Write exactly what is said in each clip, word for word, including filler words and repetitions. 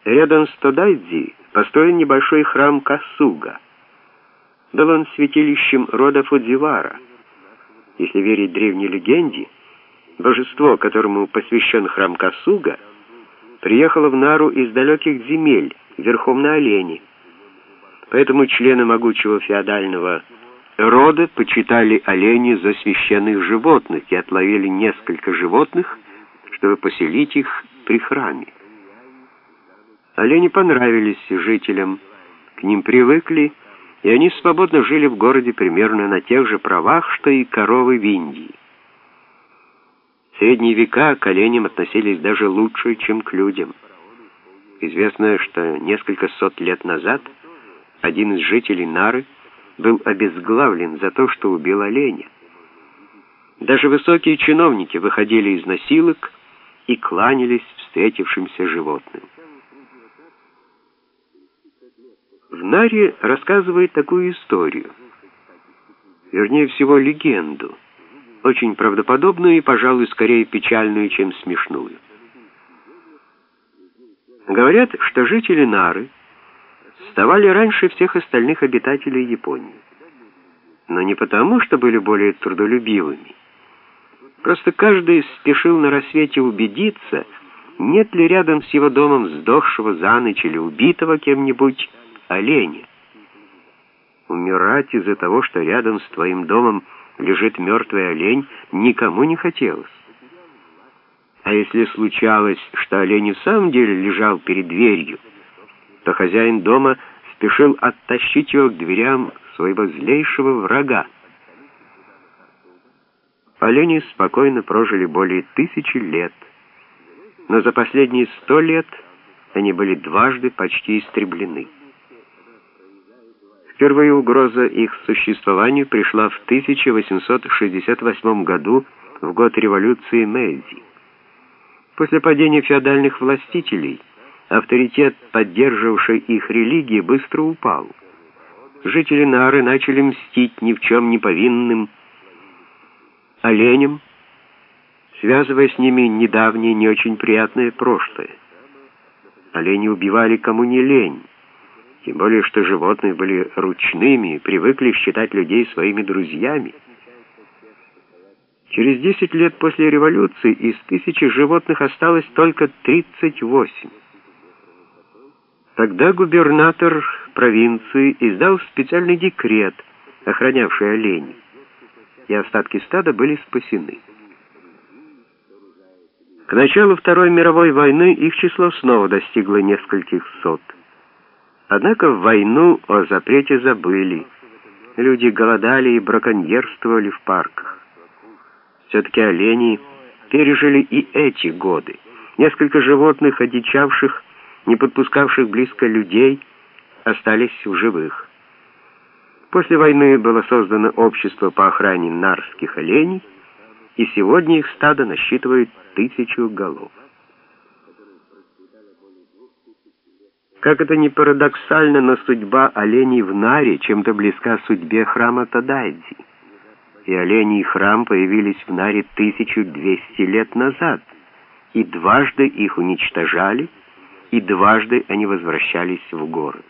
Рядом с Тодайдзи построен небольшой храм Касуга. Был он святилищем рода Фудзивара. Если верить древней легенде, божество, которому посвящен храм Касуга, приехало в Нару из далеких земель верхом на олене. Поэтому члены могучего феодального рода почитали оленей за священных животных и отловили несколько животных, чтобы поселить их при храме. Олени понравились жителям, к ним привыкли, и они свободно жили в городе примерно на тех же правах, что и коровы в Индии. В средние века к оленям относились даже лучше, чем к людям. Известно, что несколько сот лет назад один из жителей Нары был обезглавлен за то, что убил оленя. Даже высокие чиновники выходили из носилок и кланялись встретившимся животным. В Наре рассказывает такую историю, вернее всего легенду, очень правдоподобную и, пожалуй, скорее печальную, чем смешную. Говорят, что жители Нары вставали раньше всех остальных обитателей Японии. Но не потому, что были более трудолюбивыми. Просто каждый спешил на рассвете убедиться, нет ли рядом с его домом сдохшего за ночь или убитого кем-нибудь оленя. Умирать из-за того, что рядом с твоим домом лежит мертвый олень, никому не хотелось. А если случалось, что олень в самом деле лежал перед дверью, то хозяин дома спешил оттащить его к дверям своего злейшего врага. Олени спокойно прожили более тысячи лет, но за последние сто лет они были дважды почти истреблены. Впервые угроза их существованию пришла в тысяча восемьсот шестьдесят восьмом году, в год революции Мэйдзи. После падения феодальных властителей авторитет поддерживавшей их религии быстро упал. Жители Нары начали мстить ни в чем не повинным оленям, связывая с ними недавнее не очень приятное прошлое. Олени убивали кому не лень, тем более что животные были ручными и привыкли считать людей своими друзьями. Через десять лет после революции из тысячи животных осталось только тридцать восемь. Тогда губернатор провинции издал специальный декрет, охранявший оленей, и остатки стада были спасены. К началу Второй мировой войны их число снова достигло нескольких сот. Однако в войну о запрете забыли. Люди голодали и браконьерствовали в парках. Все-таки олени пережили и эти годы. Несколько животных, одичавших, не подпускавших близко людей, остались в живых. После войны было создано общество по охране нарских оленей, и сегодня их стадо насчитывает тысячу голов. Как это ни парадоксально, но судьба оленей в Наре чем-то близка судьбе храма Тодайдзи. И олени и храм появились в Наре тысячу двести лет назад, и дважды их уничтожали, и дважды они возвращались в город.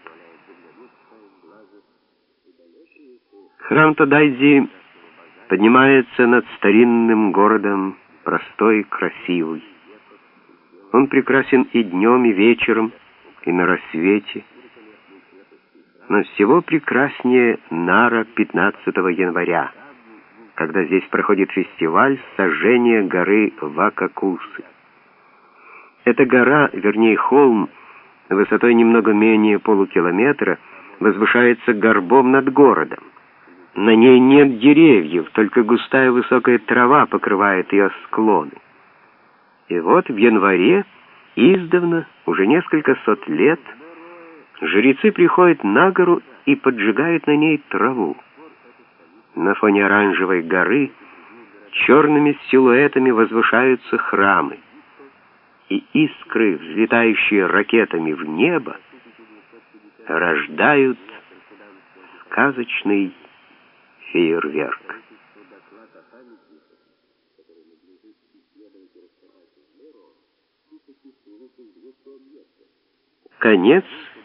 Храм Тодайдзи поднимается над старинным городом, простой и красивый. Он прекрасен и днем, и вечером, и на рассвете. Но всего прекраснее Нара пятнадцатого января, когда здесь проходит фестиваль сожжения горы Вакакусы. Эта гора, вернее холм, высотой немного менее полукилометра, возвышается горбом над городом. На ней нет деревьев, только густая высокая трава покрывает ее склоны. И вот в январе, издавна, уже несколько сот лет, жрецы приходят на гору и поджигают на ней траву. На фоне оранжевой горы черными силуэтами возвышаются храмы, и искры, взлетающие ракетами в небо, рождают сказочный фейерверк. Конец